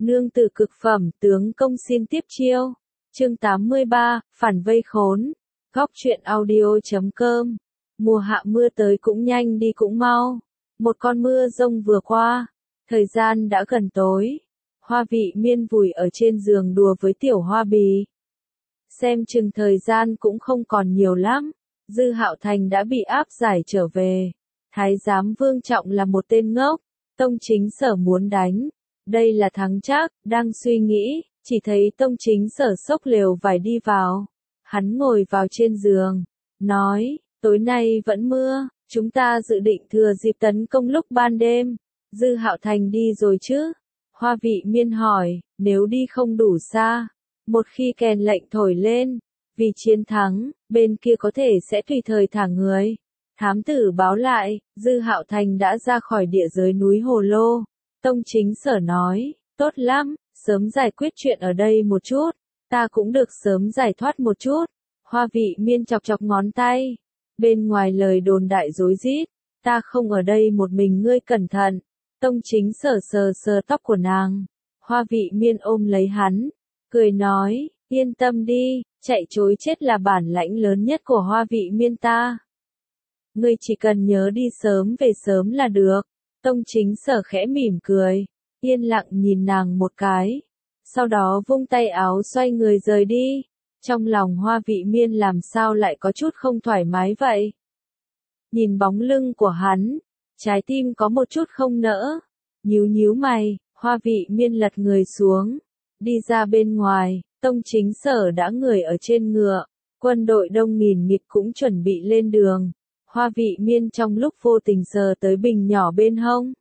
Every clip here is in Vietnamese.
Nương tử cực phẩm, tướng công xin tiếp chiêu. Chương 83, phản vây khốn. Góc truyện audio.com. Mùa hạ mưa tới cũng nhanh đi cũng mau. Một con mưa rông vừa qua. Thời gian đã gần tối. Hoa Vị Miên vùi ở trên giường đùa với Tiểu Hoa Bì. Xem chừng thời gian cũng không còn nhiều lắm. Dư Hạo Thành đã bị áp giải trở về. Thái giám Vương Trọng là một tên ngốc. Tông Chính Sở muốn đánh. Đây là thắng chắc, đang suy nghĩ, chỉ thấy Tông Chính Sở xốc lều vải đi vào. Hắn ngồi vào trên giường, nói, tối nay vẫn mưa, chúng ta dự định thừa dịp tấn công lúc ban đêm. Dư Hạo Thành đi rồi chứ? Hoa Vị Miên hỏi, nếu đi không đủ xa, một khi kèn lệnh thổi lên, vì chiến thắng, bên kia có thể sẽ tùy thời thả người. Thám tử báo lại, Dư Hạo Thành đã ra khỏi địa giới núi Hồ Lô. Tông Chính Sở nói, tốt lắm, sớm giải quyết chuyện ở đây một chút, ta cũng được sớm giải thoát một chút. Hoa Vị Miên chọc chọc ngón tay, bên ngoài lời đồn đại rối rít, ta không ở đây một mình ngươi cẩn thận. Tông Chính Sở sờ sờ tóc của nàng, Hoa Vị Miên ôm lấy hắn, cười nói, yên tâm đi, chạy trối chết là bản lãnh lớn nhất của Hoa Vị Miên ta. Ngươi chỉ cần nhớ đi sớm về sớm là được. Tông Chính Sở khẽ mỉm cười, yên lặng nhìn nàng một cái, sau đó vung tay áo xoay người rời đi. Trong lòng Hoa Vị Miên làm sao lại có chút không thoải mái vậy? Nhìn bóng lưng của hắn, trái tim có một chút không nỡ. Nhíu nhíu mày, Hoa Vị Miên lật người xuống, đi ra bên ngoài. Tông Chính Sở đã người ở trên ngựa, quân đội đông nghìn nghịt cũng chuẩn bị lên đường. Hoa Vị Miên trong lúc vô tình sờ tới bình nhỏ bên hông.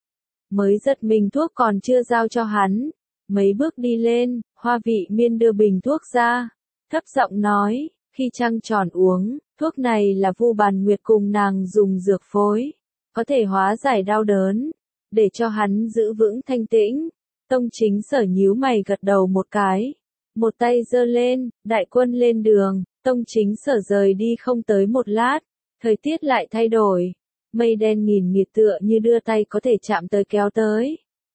Mới giật mình thuốc còn chưa giao cho hắn. Mấy bước đi lên, Hoa Vị Miên đưa bình thuốc ra. Thấp giọng nói, khi trăng tròn uống, thuốc này là Vu Bàn Nguyệt cùng nàng dùng dược phối. Có thể hóa giải đau đớn, để cho hắn giữ vững thanh tĩnh. Tông Chính Sở nhíu mày gật đầu một cái. Một tay giơ lên, đại quân lên đường. Tông Chính Sở rời đi không tới một lát. Thời tiết lại thay đổi, mây đen nghìn nghịt tựa như đưa tay có thể chạm tới kéo tới.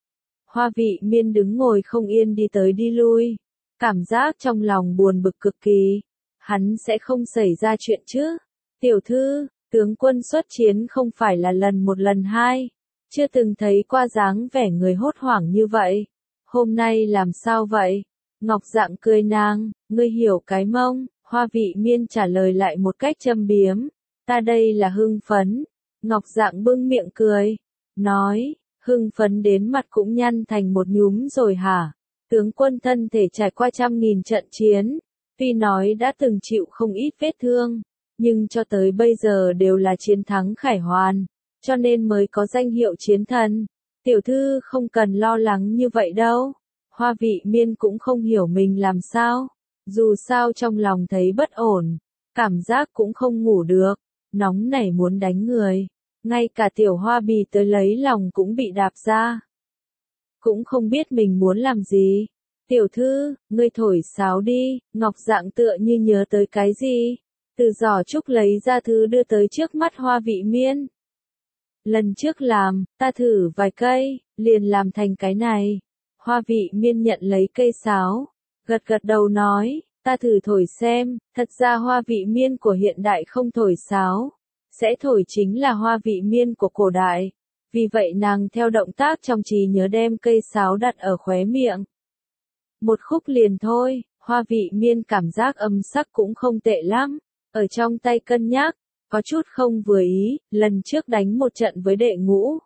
Hoa Vị Miên đứng ngồi không yên đi tới đi lui, cảm giác trong lòng buồn bực cực kỳ. Hắn sẽ không xảy ra chuyện chứ? Tiểu thư, tướng quân xuất chiến không phải là lần một lần hai, chưa từng thấy qua dáng vẻ người hốt hoảng như vậy. Hôm nay làm sao vậy? Ngọc Dạng cười nàng, ngươi hiểu cái mông. Hoa Vị Miên trả lời lại một cách châm biếm. Ta đây là hưng phấn. Ngọc Dạng bưng miệng cười, nói, hưng phấn đến mặt cũng nhăn thành một nhúm rồi hả? Tướng quân thân thể trải qua 100.000 trận chiến, tuy nói đã từng chịu không ít vết thương, nhưng cho tới bây giờ đều là chiến thắng khải hoàn, cho nên mới có danh hiệu chiến thần. Tiểu thư không cần lo lắng như vậy đâu. Hoa Vị Miên cũng không hiểu mình làm sao, dù sao trong lòng thấy bất ổn, cảm giác cũng không ngủ được. Nóng nảy muốn đánh người, ngay cả Tiểu Hoa Bì tới lấy lòng cũng bị đạp ra. Cũng không biết mình muốn làm gì. Tiểu thư, ngươi thổi sáo đi. Ngọc Dạng tựa như nhớ tới cái gì, từ giỏ trúc lấy ra thứ đưa tới trước mắt Hoa Vị Miên. Lần trước làm, ta thử vài cây, liền làm thành cái này. Hoa Vị Miên nhận lấy cây sáo, gật gật đầu nói, ta thử thổi xem. Thật ra Hoa Vị Miên của hiện đại không thổi sáo, sẽ thổi chính là Hoa Vị Miên của cổ đại. Vì vậy nàng theo động tác trong trí nhớ đem cây sáo đặt ở khóe miệng. Một khúc liền thôi, Hoa Vị Miên cảm giác âm sắc cũng không tệ lắm. Ở trong tay cân nhắc, có chút không vừa ý, lần trước đánh một trận với đệ ngũ.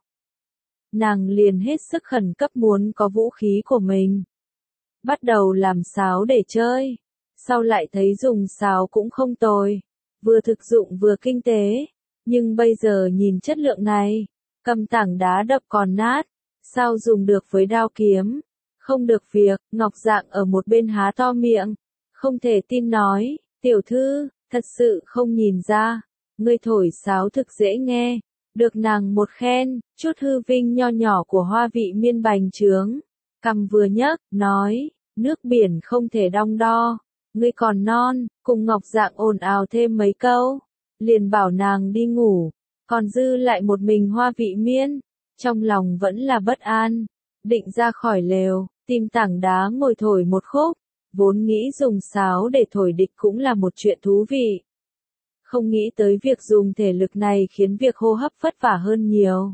Nàng liền hết sức khẩn cấp muốn có vũ khí của mình. Bắt đầu làm sáo để chơi. Sau lại thấy dùng sáo cũng không tồi, vừa thực dụng vừa kinh tế, nhưng bây giờ nhìn chất lượng này, cầm tảng đá đập còn nát, sao dùng được với đao kiếm? Không được việc. Ngọc Dạng ở một bên há to miệng, không thể tin nói, tiểu thư, thật sự không nhìn ra, ngươi thổi sáo thực dễ nghe. Được nàng một khen, chút hư vinh nho nhỏ của Hoa Vị Miên bành trướng, cằm vừa nhấc, nói, nước biển không thể đong đo. Ngươi còn non. Cùng Ngọc Dạng ồn ào thêm mấy câu, liền bảo nàng đi ngủ, còn dư lại một mình Hoa Vị Miên, trong lòng vẫn là bất an. định ra khỏi lều, tìm tảng đá ngồi thổi một khúc, vốn nghĩ dùng sáo để thổi địch cũng là một chuyện thú vị. Không nghĩ tới việc dùng thể lực này khiến việc hô hấp vất vả hơn nhiều.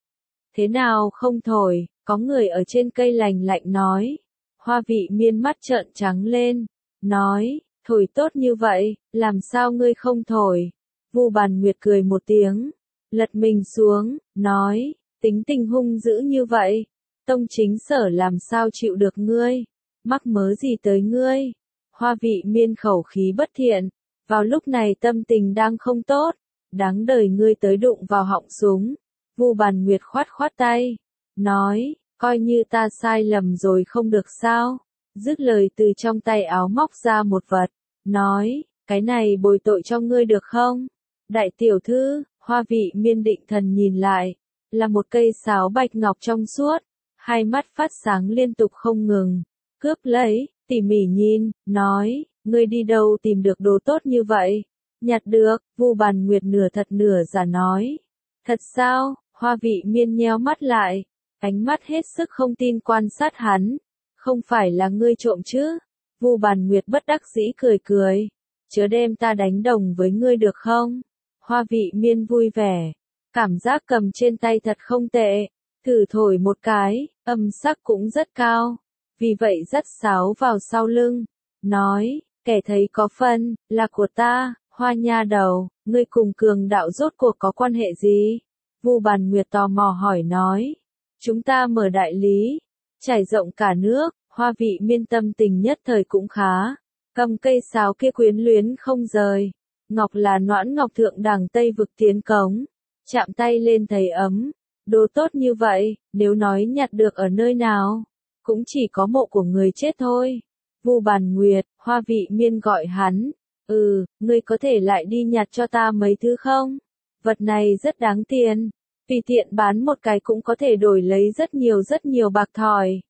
Thế nào không thổi, có người ở trên cây lành lạnh nói. Hoa Vị Miên mắt trợn trắng lên, nói, thổi tốt như vậy, làm sao ngươi không thổi? Vu Bàn Nguyệt cười một tiếng, lật mình xuống, nói, tính tình hung dữ như vậy, tông chính sở làm sao chịu được ngươi, mắc mớ gì tới ngươi? Hoa Vị Miên khẩu khí bất thiện, vào lúc này tâm tình đang không tốt, đáng đời ngươi tới đụng vào họng súng. Vu Bàn Nguyệt khoát khoát tay, nói, coi như ta sai lầm rồi không được sao? Dứt lời từ trong tay áo móc ra một vật, nói, cái này bồi tội cho ngươi được không? Đại tiểu thư, Hoa Vị Miên định thần nhìn lại, là một cây sáo bạch ngọc trong suốt, hai mắt phát sáng liên tục không ngừng, cướp lấy, tỉ mỉ nhìn, nói, ngươi đi đâu tìm được đồ tốt như vậy? Nhặt được, Vu Bàn Nguyệt nửa thật nửa giả nói. Thật sao? Hoa Vị Miên nheo mắt lại, ánh mắt hết sức không tin quan sát hắn. Không phải là ngươi trộm chứ? Vu Bàn Nguyệt bất đắc dĩ cười cười. Chớ đem ta đánh đồng với ngươi được không? Hoa Vị Miên vui vẻ. Cảm giác cầm trên tay thật không tệ. Thử thổi một cái, âm sắc cũng rất cao. Vì vậy dắt sáo vào sau lưng. Nói, kẻ thấy có phân, là của ta. Hoa nha đầu, ngươi cùng cường đạo rốt cuộc có quan hệ gì? Vu Bàn Nguyệt tò mò hỏi nói. Chúng ta mở đại lý, trải rộng cả nước. Hoa Vị Miên tâm tình nhất thời cũng khá. Cầm cây sáo kia quyến luyến không rời. Ngọc là noãn ngọc thượng đẳng Tây vực tiến cống. Chạm tay lên thấy ấm. Đồ tốt như vậy, nếu nói nhặt được ở nơi nào, cũng chỉ có mộ của người chết thôi. Vu Bàn Nguyệt, Hoa Vị Miên gọi hắn. Ngươi có thể lại đi nhặt cho ta mấy thứ không? Vật này rất đáng tiền. Tùy tiện bán một cái cũng có thể đổi lấy rất nhiều bạc thỏi.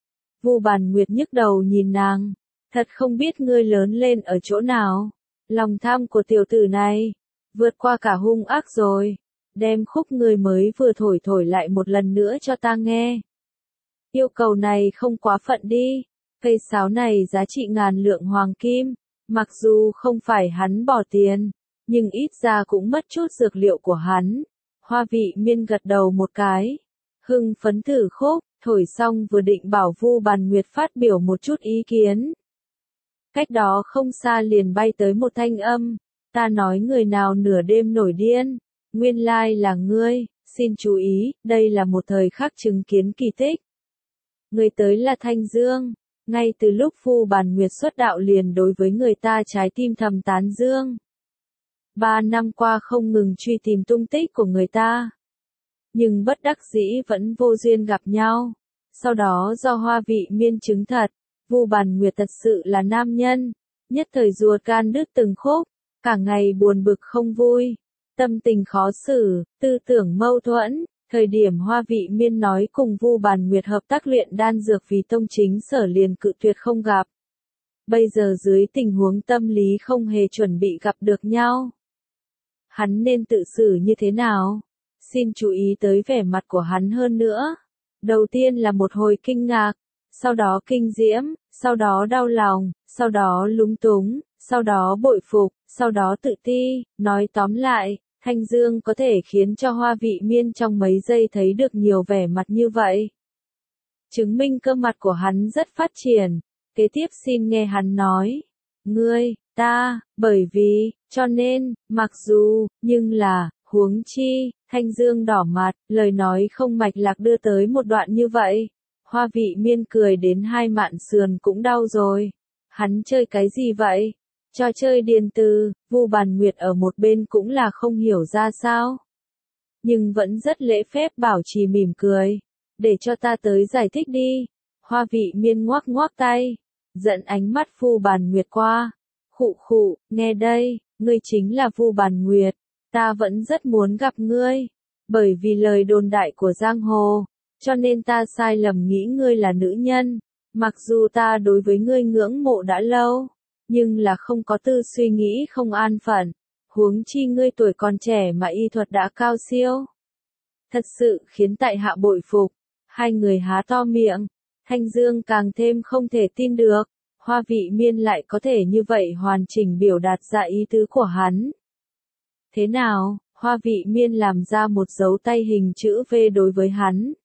Vu Bàn Nguyệt nhức đầu nhìn nàng. Thật không biết ngươi lớn lên ở chỗ nào. Lòng tham của tiểu tử này, vượt qua cả hung ác rồi. Đem khúc ngươi mới vừa thổi lại một lần nữa cho ta nghe. Yêu cầu này không quá phận đi. Cây sáo này giá trị ngàn lượng hoàng kim. Mặc dù không phải hắn bỏ tiền, nhưng ít ra cũng mất chút dược liệu của hắn. Hoa Vị Miên gật đầu một cái. Hưng phấn thử khúc, thổi xong vừa định bảo Vu Bàn Nguyệt phát biểu một chút ý kiến. Cách đó không xa liền bay tới một thanh âm. Ta nói người nào nửa đêm nổi điên. Nguyên lai là ngươi, xin chú ý, đây là một thời khắc chứng kiến kỳ tích. Người tới là Thanh Dương. Ngay từ lúc Vu Bàn Nguyệt xuất đạo liền đối với người ta trái tim thầm tán dương. 3 năm qua không ngừng truy tìm tung tích của người ta. Nhưng bất đắc dĩ vẫn vô duyên gặp nhau. Sau đó do Hoa Vị Miên chứng thật, Vu Bàn Nguyệt thật sự là nam nhân. Nhất thời ruột gan đứt từng khúc, cả ngày buồn bực không vui. Tâm tình khó xử, tư tưởng mâu thuẫn. Thời điểm Hoa Vị Miên nói cùng Vu Bàn Nguyệt hợp tác luyện đan dược vì tông chính sở liền cự tuyệt không gặp. Bây giờ dưới tình huống tâm lý không hề chuẩn bị gặp được nhau. Hắn nên tự xử như thế nào? Xin chú ý tới vẻ mặt của hắn hơn nữa. Đầu tiên là một hồi kinh ngạc, sau đó kinh diễm, sau đó đau lòng, sau đó lúng túng, sau đó bội phục, sau đó tự ti. Nói tóm lại, Thanh Dương có thể khiến cho Hoa Vị Miên trong mấy giây thấy được nhiều vẻ mặt như vậy. Chứng minh cơ mặt của hắn rất phát triển. Kế tiếp xin nghe hắn nói. Ngươi, ta, bởi vì, cho nên, mặc dù, nhưng là, huống chi. Thanh Dương đỏ mặt, lời nói không mạch lạc đưa tới một đoạn như vậy. Hoa Vị Miên cười đến hai mạn sườn cũng đau rồi. Hắn chơi cái gì vậy? Trò chơi điền từ. Vu Bàn Nguyệt ở một bên cũng là không hiểu ra sao. Nhưng vẫn rất lễ phép bảo trì mỉm cười. Để cho ta tới giải thích đi. Hoa Vị Miên ngoắc ngoắc tay. Dẫn ánh mắt Vu Bàn Nguyệt qua. Khụ khụ, nghe đây, ngươi chính là Vu Bàn Nguyệt. Ta vẫn rất muốn gặp ngươi. Bởi vì lời đồn đại của giang hồ. Cho nên ta sai lầm nghĩ ngươi là nữ nhân. Mặc dù ta đối với ngươi ngưỡng mộ đã lâu. Nhưng là không có tư suy nghĩ không an phận. Huống chi ngươi tuổi còn trẻ mà y thuật đã cao siêu. Thật sự khiến tại hạ bội phục. Hai người há to miệng, Thanh Dương càng thêm không thể tin được, Hoa Vị Miên lại có thể như vậy hoàn chỉnh biểu đạt ra ý tứ của hắn. Thế nào? Hoa Vị Miên làm ra một dấu tay hình chữ V đối với hắn.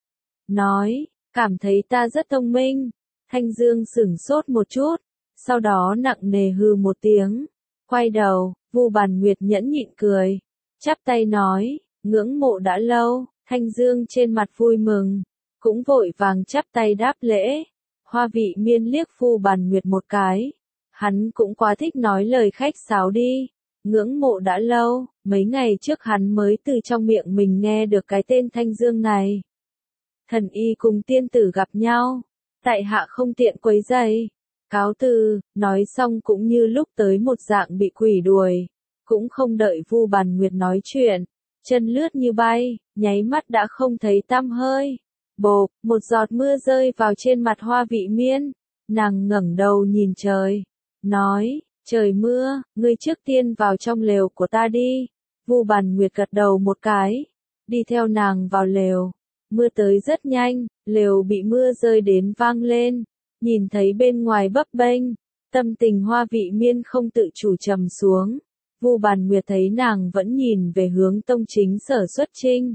Nói, cảm thấy ta rất thông minh. Thanh Dương sửng sốt một chút, sau đó nặng nề hừ một tiếng. Quay đầu, Vu Bàn Nguyệt nhẫn nhịn cười, chắp tay nói, ngưỡng mộ đã lâu. Thanh Dương trên mặt vui mừng, cũng vội vàng chắp tay đáp lễ. Hoa Vị Miên liếc Vu Bàn Nguyệt một cái. Hắn cũng quá thích nói lời khách sáo đi. Ngưỡng mộ đã lâu, mấy ngày trước hắn mới từ trong miệng mình nghe được cái tên Thanh Dương này. Thần y cùng tiên tử gặp nhau, tại hạ không tiện quấy rầy. Cáo từ, nói xong cũng như lúc tới một dạng bị quỷ đuổi, cũng không đợi Vu Bàn Nguyệt nói chuyện, chân lướt như bay, nháy mắt đã không thấy tăm hơi. Bộp, một giọt mưa rơi vào trên mặt Hoa Vị Miên, nàng ngẩng đầu nhìn trời, nói, trời mưa, ngươi trước tiên vào trong lều của ta đi. Vu Bàn Nguyệt gật đầu một cái, đi theo nàng vào lều. Mưa tới rất nhanh, lều bị mưa rơi đến vang lên, nhìn thấy bên ngoài bấp bênh, tâm tình Hoa Vị Miên không tự chủ trầm xuống. Vu Bàn Nguyệt thấy nàng vẫn nhìn về hướng Tông Chính Sở xuất trinh.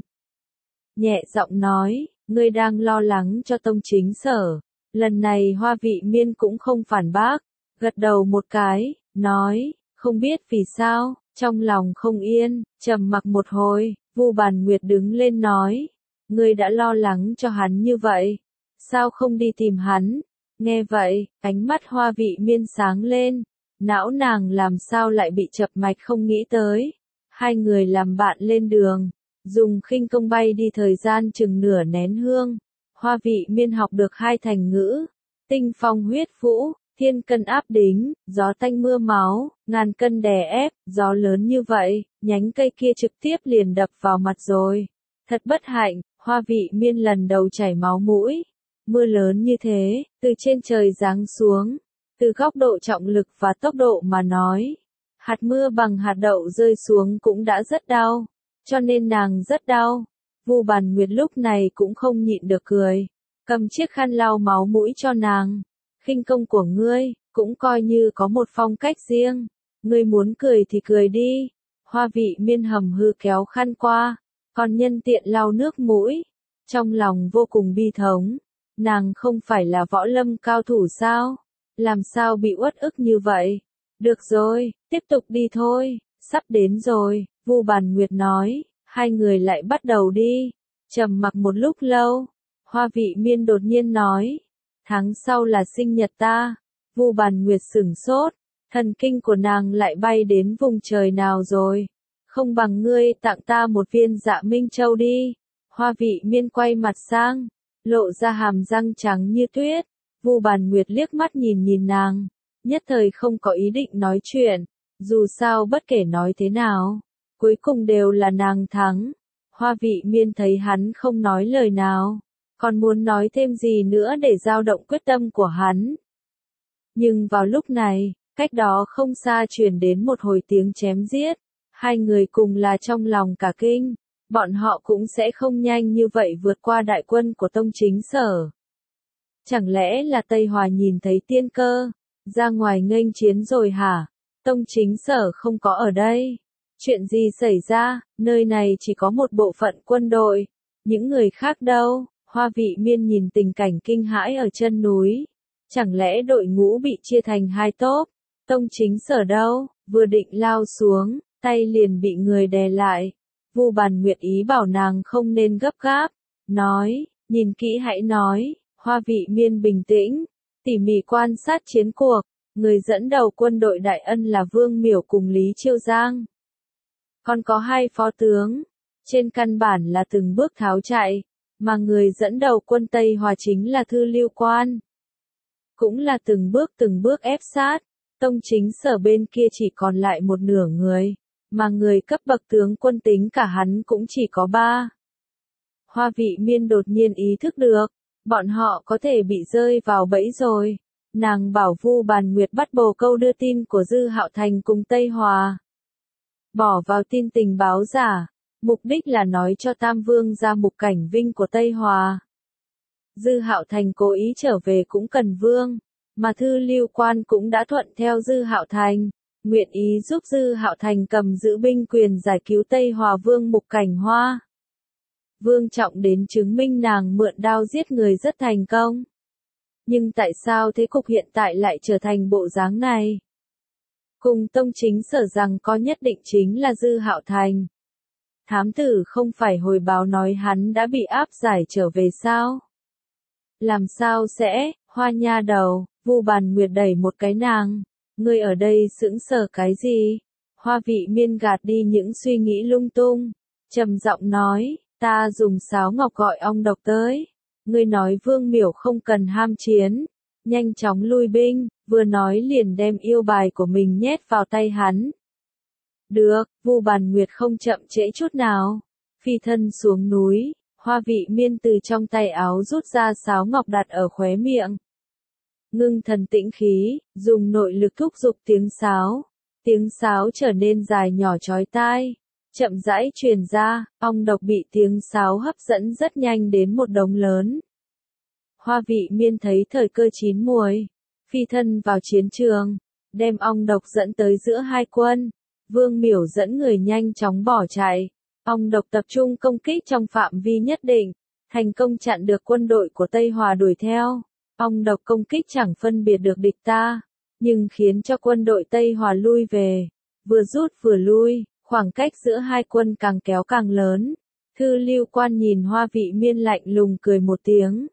Nhẹ giọng nói, ngươi đang lo lắng cho Tông Chính Sở. Lần này Hoa Vị Miên cũng không phản bác, gật đầu một cái, nói, không biết vì sao, trong lòng không yên, trầm mặc một hồi, Vu Bàn Nguyệt đứng lên nói, ngươi đã lo lắng cho hắn như vậy, sao không đi tìm hắn? Nghe vậy, ánh mắt Hoa Vị Miên sáng lên, não nàng làm sao lại bị chập mạch không nghĩ tới. Hai người làm bạn lên đường, dùng khinh công bay đi thời gian chừng nửa nén hương. Hoa Vị Miên học được hai thành ngữ, tinh phong huyết vũ, thiên cân áp đính, gió tanh mưa máu, ngàn cân đè ép, gió lớn như vậy, nhánh cây kia trực tiếp liền đập vào mặt rồi. Thật bất hạnh, Hoa Vị Miên lần đầu chảy máu mũi. Mưa lớn như thế, từ trên trời giáng xuống, từ góc độ trọng lực và tốc độ mà nói, hạt mưa bằng hạt đậu rơi xuống cũng đã rất đau, cho nên nàng rất đau. Vu Bàn Nguyệt lúc này cũng không nhịn được cười, cầm chiếc khăn lau máu mũi cho nàng. Khinh công của ngươi, cũng coi như có một phong cách riêng, ngươi muốn cười thì cười đi. Hoa Vị Miên hầm hư kéo khăn qua, còn nhân tiện lau nước mũi, trong lòng vô cùng bi thống. Nàng không phải là võ lâm cao thủ sao? Làm sao bị uất ức như vậy? Được rồi, tiếp tục đi thôi, sắp đến rồi, Vu Bàn Nguyệt nói, hai người lại bắt đầu đi. Trầm mặc một lúc lâu, Hoa Vị Miên đột nhiên nói, tháng sau là sinh nhật ta. Vu Bàn Nguyệt sửng sốt, thần kinh của nàng lại bay đến vùng trời nào rồi? Không bằng ngươi tặng ta một viên Dạ Minh Châu đi. Hoa Vị Miên quay mặt sang, lộ ra hàm răng trắng như tuyết. Vu Bàn Nguyệt liếc mắt nhìn nàng, nhất thời không có ý định nói chuyện, dù sao bất kể nói thế nào, cuối cùng đều là nàng thắng. Hoa Vị Miên thấy hắn không nói lời nào, còn muốn nói thêm gì nữa để dao động quyết tâm của hắn. Nhưng vào lúc này, cách đó không xa truyền đến một hồi tiếng chém giết, hai người cùng là trong lòng cả kinh. Bọn họ cũng sẽ không nhanh như vậy vượt qua đại quân của Tông Chính Sở. Chẳng lẽ là Tây Hòa nhìn thấy tiên cơ, ra ngoài nghênh chiến rồi hả? Tông Chính Sở không có ở đây. Chuyện gì xảy ra, nơi này chỉ có một bộ phận quân đội. Những người khác đâu? Hoa Vị Miên nhìn tình cảnh kinh hãi ở chân núi. Chẳng lẽ đội ngũ bị chia thành hai tốp? Tông Chính Sở đâu? Vừa định lao xuống, tay liền bị người đè lại. Vu Bàn Nguyệt ý bảo nàng không nên gấp gáp, nói, nhìn kỹ hãy nói. Hoa Vị Miên bình tĩnh, tỉ mỉ quan sát chiến cuộc, người dẫn đầu quân đội Đại Ân là Vương Miểu cùng Lý Chiêu Giang. Còn có hai phó tướng, trên căn bản là từng bước tháo chạy, mà người dẫn đầu quân Tây Hòa chính là Thư Lưu Quan. Cũng là từng bước ép sát, Tông Chính Sở bên kia chỉ còn lại một nửa người, mà người cấp bậc tướng quân tính cả hắn cũng chỉ có 3. Hoa Vị Miên đột nhiên ý thức được, bọn họ có thể bị rơi vào bẫy rồi. Nàng bảo Vu Bàn Nguyệt bắt bồ câu đưa tin của Dư Hạo Thành cùng Tây Hòa. Bỏ vào tin tình báo giả, mục đích là nói cho Tam Vương ra Mục Cảnh Vinh của Tây Hòa. Dư Hạo Thành cố ý trở về cũng cần vương, mà Thư Lưu Quan cũng đã thuận theo Dư Hạo Thành, nguyện ý giúp Dư Hạo Thành cầm giữ binh quyền giải cứu Tây Hòa Vương Mục Cảnh Hoa. Vương Trọng đến chứng minh nàng mượn đao giết người rất thành công. Nhưng tại sao thế cục hiện tại lại trở thành bộ dáng này? Cùng tông chính sở rằng có nhất định chính là Dư Hạo Thành. Thám tử không phải hồi báo nói hắn đã bị áp giải trở về sao? Làm sao sẽ, Hoa nha đầu, Vu Bàn Nguyệt đẩy một cái nàng. Ngươi ở đây sững sờ cái gì? Hoa Vị Miên gạt đi những suy nghĩ lung tung, trầm giọng nói, ta dùng sáo ngọc gọi ong độc tới. Ngươi nói Vương Miểu không cần ham chiến, nhanh chóng lui binh, vừa nói liền đem yêu bài của mình nhét vào tay hắn. Được, Vu Bàn Nguyệt không chậm trễ chút nào, phi thân xuống núi, Hoa Vị Miên từ trong tay áo rút ra sáo ngọc đặt ở khóe miệng. Ngưng thần tĩnh khí, dùng nội lực thúc giục tiếng sáo trở nên dài nhỏ chói tai, chậm rãi truyền ra, ong độc bị tiếng sáo hấp dẫn rất nhanh đến một đống lớn. Hoa Vị Miên thấy thời cơ chín muồi, phi thân vào chiến trường, đem ong độc dẫn tới giữa hai quân. Vương Miểu dẫn người nhanh chóng bỏ chạy, ong độc tập trung công kích trong phạm vi nhất định, thành công chặn được quân đội của Tây Hòa đuổi theo. Ong độc công kích chẳng phân biệt được địch ta, nhưng khiến cho quân đội Tây Hòa lui về, vừa rút vừa lui, khoảng cách giữa hai quân càng kéo càng lớn. Thư Lưu Quan nhìn Hoa Vị Miên lạnh lùng cười một tiếng,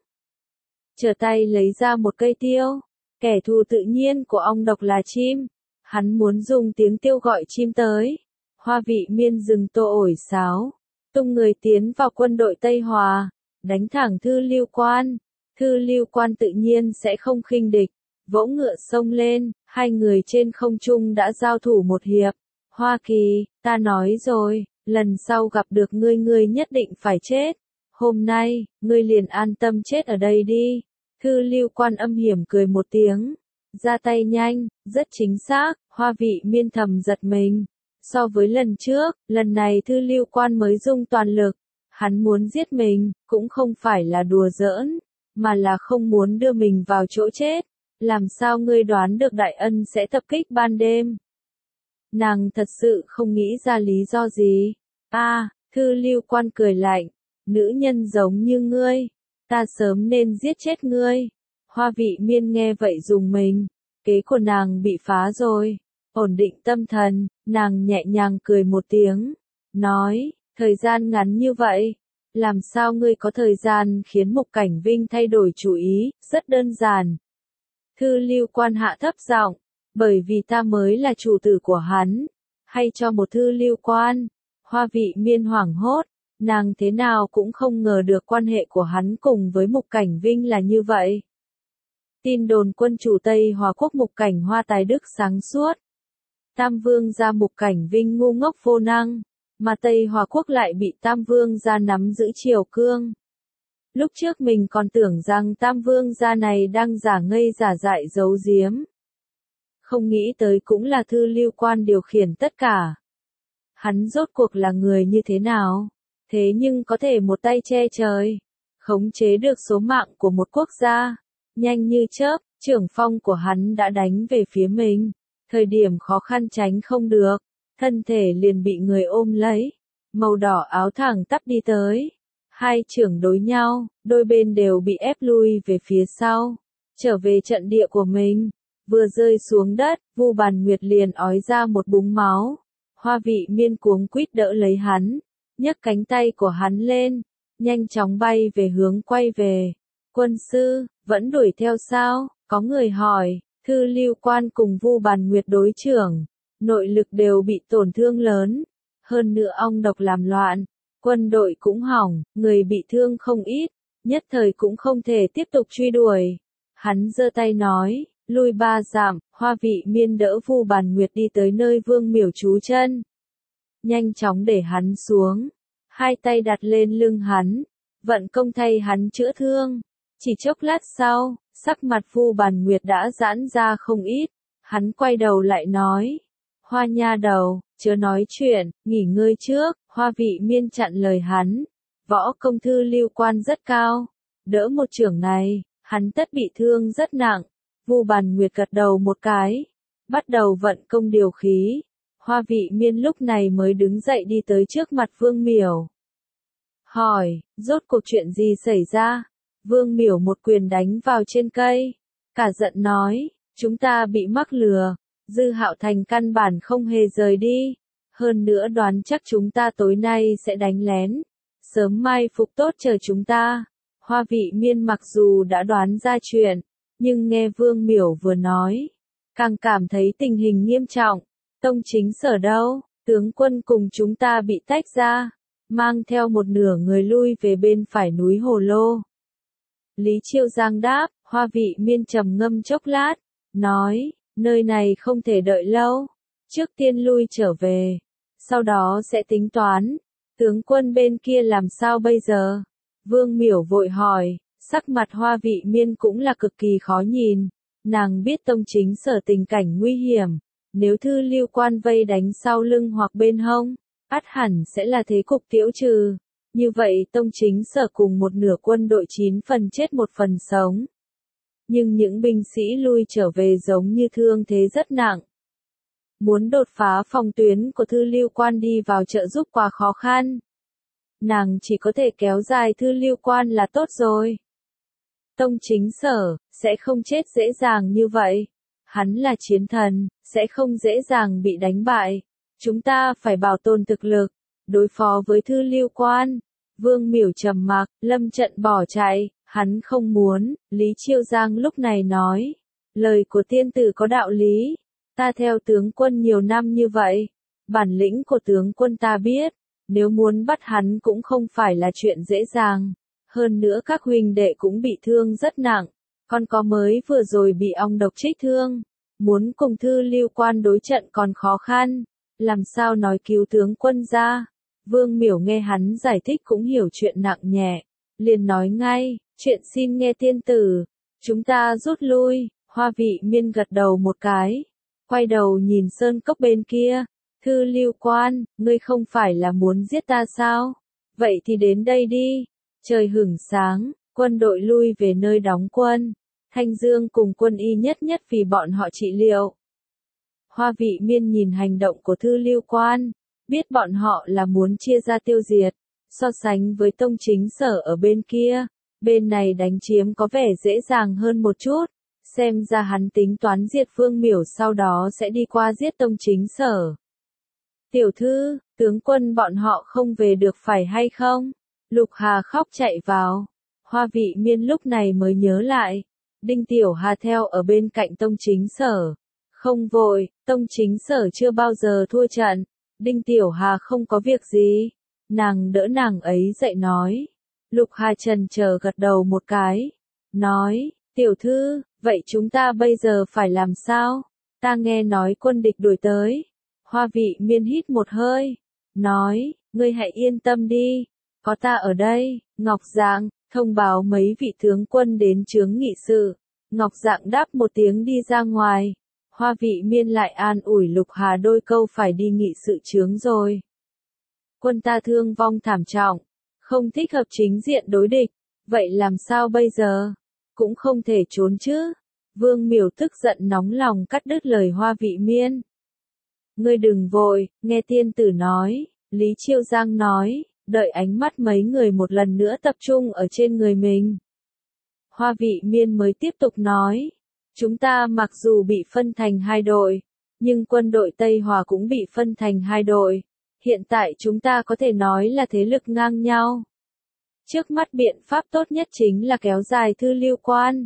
trở tay lấy ra một cây tiêu. Kẻ thù tự nhiên của ong độc là chim, hắn muốn dùng tiếng tiêu gọi chim tới. Hoa Vị Miên dừng tô ổi sáo, tung người tiến vào quân đội Tây Hòa, đánh thẳng Thư Lưu Quan. Thư Lưu Quan tự nhiên sẽ không khinh địch, vỗ ngựa xông lên, hai người trên không trung đã giao thủ một hiệp. Hoa Kỳ, ta nói rồi, lần sau gặp được ngươi nhất định phải chết. Hôm nay, ngươi liền an tâm chết ở đây đi. Thư Lưu Quan âm hiểm cười một tiếng, ra tay nhanh, rất chính xác. Hoa Vị Miên thầm giật mình. So với lần trước, lần này Thư Lưu Quan mới dùng toàn lực. Hắn muốn giết mình, cũng không phải là đùa giỡn, mà là không muốn đưa mình vào chỗ chết. Làm sao ngươi đoán được Đại Ân sẽ tập kích ban đêm? Nàng thật sự không nghĩ ra lý do gì. Thư Lưu Quan cười lạnh, nữ nhân giống như ngươi, ta sớm nên giết chết ngươi. Hoa Vị Miên nghe vậy dùng mình, kế của nàng bị phá rồi. Ổn định tâm thần, nàng nhẹ nhàng cười một tiếng, nói, thời gian ngắn như vậy, làm sao ngươi có thời gian khiến Mục Cảnh Vinh thay đổi chủ ý? Rất đơn giản. Thư Lưu Quan hạ thấp giọng, bởi vì ta mới là chủ tử của hắn, hay cho một Thư Lưu Quan. Hoa Vị Miên hoảng hốt, nàng thế nào cũng không ngờ được quan hệ của hắn cùng với Mục Cảnh Vinh là như vậy. Tin đồn quân chủ Tây Hòa Quốc Mục Cảnh Hoa tài đức sáng suốt, Tam Vương gia Mục Cảnh Vinh ngu ngốc vô năng, mà Tây Hòa Quốc lại bị Tam Vương gia nắm giữ triều cương. Lúc trước mình còn tưởng rằng Tam Vương gia này đang giả ngây giả dại giấu giếm. Không nghĩ tới cũng là Thư Lưu Quan điều khiển tất cả. Hắn rốt cuộc là người như thế nào? Thế nhưng có thể một tay che trời, khống chế được số mạng của một quốc gia. Nhanh như chớp, trưởng phong của hắn đã đánh về phía mình. Thời điểm khó khăn tránh không được, thân thể liền bị người ôm lấy. Màu đỏ áo thẳng tắp đi tới. Hai trưởng đối nhau, đôi bên đều bị ép lui về phía sau, trở về trận địa của mình. Vừa rơi xuống đất, Vu Bàn Nguyệt liền ói ra một búng máu. Hoa Vị Miên cuống quýt đỡ lấy hắn, nhấc cánh tay của hắn lên, nhanh chóng bay về hướng quay về. Quân sư, vẫn đuổi theo sao? Có người hỏi. Thư Lưu Quan cùng Vu Bàn Nguyệt đối trưởng, nội lực đều bị tổn thương lớn. Hơn nữa ong độc làm loạn, quân đội cũng hỏng, người bị thương không ít, nhất thời cũng không thể tiếp tục truy đuổi. Hắn giơ tay nói, lui 3 dặm. Hoa Vị Miên đỡ Vu Bàn Nguyệt đi tới nơi Vương Miểu trú chân. Nhanh chóng để hắn xuống, hai tay đặt lên lưng hắn, vận công thay hắn chữa thương. Chỉ chốc lát sau, sắc mặt Vu Bàn Nguyệt đã giãn ra không ít. Hắn quay đầu lại nói, Hoa nha đầu, chớ nói chuyện, nghỉ ngơi trước. Hoa Vị Miên chặn lời hắn, võ công Thư Lưu Quan rất cao, đỡ một chưởng này, hắn tất bị thương rất nặng. Vu Bàn Nguyệt gật đầu một cái, bắt đầu vận công điều khí. Hoa Vị Miên lúc này mới đứng dậy đi tới trước mặt Vương Miểu. Hỏi, rốt cuộc chuyện gì xảy ra? Vương Miểu một quyền đánh vào trên cây, cả giận nói, chúng ta bị mắc lừa, Dư Hạo Thành căn bản không hề rời đi, hơn nữa đoán chắc chúng ta tối nay sẽ đánh lén, sớm mai phục tốt chờ chúng ta. Hoa Vị Miên mặc dù đã đoán ra chuyện, nhưng nghe Vương Miểu vừa nói, càng cảm thấy tình hình nghiêm trọng. Tông Chính Sở đâu? Tướng quân cùng chúng ta bị tách ra, mang theo một nửa người lui về bên phải núi Hồ Lô. Lý Chiêu Giang đáp. Hoa Vị Miên trầm ngâm chốc lát, nói, nơi này không thể đợi lâu, trước tiên lui trở về, sau đó sẽ tính toán. Tướng quân bên kia làm sao bây giờ? Vương Miểu vội hỏi, sắc mặt Hoa Vị Miên cũng là cực kỳ khó nhìn, nàng biết Tông Chính Sở tình cảnh nguy hiểm, nếu Thư Lưu Quan vây đánh sau lưng hoặc bên hông, ắt hẳn sẽ là thế cục tiễu trừ. Như vậy Tông Chính Sở cùng một nửa quân đội 9 phần chết 1 phần sống. Nhưng những binh sĩ lui trở về giống như thương thế rất nặng. Muốn đột phá phòng tuyến của Thư Lưu Quan đi vào trợ giúp quá khó khăn. Nàng chỉ có thể kéo dài Thư Lưu Quan là tốt rồi. Tông Chính Sở sẽ không chết dễ dàng như vậy. Hắn là chiến thần, sẽ không dễ dàng bị đánh bại. Chúng ta phải bảo tồn thực lực, đối phó với Thư Lưu Quan. Vương Miểu trầm mặc, lâm trận bỏ chạy. Hắn không muốn. Lý Chiêu Giang lúc này nói, lời của tiên tử có đạo lý, ta theo tướng quân nhiều năm như vậy, bản lĩnh của tướng quân ta biết, nếu muốn bắt hắn cũng không phải là chuyện dễ dàng, hơn nữa các huynh đệ cũng bị thương rất nặng, còn có mới vừa rồi bị ong độc trích thương, muốn cùng Thư Lưu Quan đối trận còn khó khăn, làm sao nói cứu tướng quân ra. Vương Miểu nghe hắn giải thích cũng hiểu chuyện nặng nhẹ, liền nói ngay, chuyện xin nghe tiên tử, chúng ta rút lui. Hoa Vị Miên gật đầu một cái, quay đầu nhìn sơn cốc bên kia, Thư Lưu Quan, ngươi không phải là muốn giết ta sao? Vậy thì đến đây đi. Trời hửng sáng, quân đội lui về nơi đóng quân, Thanh Dương cùng quân y nhất nhất vì bọn họ trị liệu. Hoa Vị Miên nhìn hành động của Thư Lưu Quan, biết bọn họ là muốn chia ra tiêu diệt, so sánh với Tông Chính Sở ở bên kia. Bên này đánh chiếm có vẻ dễ dàng hơn một chút, xem ra hắn tính toán diệt Vương Miểu sau đó sẽ đi qua giết Tông Chính Sở. Tiểu thư, tướng quân bọn họ không về được phải hay không? Lục Hà khóc chạy vào. Hoa Vị Miên lúc này mới nhớ lại, Đinh Tiểu Hà theo ở bên cạnh Tông Chính Sở. Không vội, Tông Chính Sở chưa bao giờ thua trận, Đinh Tiểu Hà không có việc gì. Nàng đỡ nàng ấy dậy nói. Lục Hà chần chờ gật đầu một cái, nói, tiểu thư, vậy chúng ta bây giờ phải làm sao? Ta nghe nói quân địch đuổi tới. Hoa Vị Miên hít một hơi, nói, ngươi hãy yên tâm đi, có ta ở đây. Ngọc Dạng, thông báo mấy vị tướng quân đến chướng nghị sự. Ngọc Dạng đáp một tiếng đi ra ngoài. Hoa Vị Miên lại an ủi Lục Hà đôi câu phải đi nghị sự chướng rồi. Quân ta thương vong thảm trọng, không thích hợp chính diện đối địch, vậy làm sao bây giờ? Cũng không thể trốn chứ. Vương Miểu tức giận nóng lòng cắt đứt lời Hoa Vị Miên. Ngươi đừng vội, nghe tiên tử nói. Lý Chiêu Giang nói, đợi ánh mắt mấy người một lần nữa tập trung ở trên người mình. Hoa Vị Miên mới tiếp tục nói, chúng ta mặc dù bị phân thành 2 đội, nhưng quân đội Tây Hòa cũng bị phân thành 2 đội. Hiện tại chúng ta có thể nói là thế lực ngang nhau. Trước mắt biện pháp tốt nhất chính là kéo dài Thư Lưu Quan.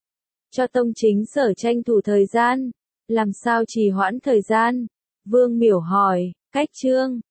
Cho Tông Chính Sở tranh thủ thời gian. Làm sao trì hoãn thời gian? Vương Miểu hỏi, cách chương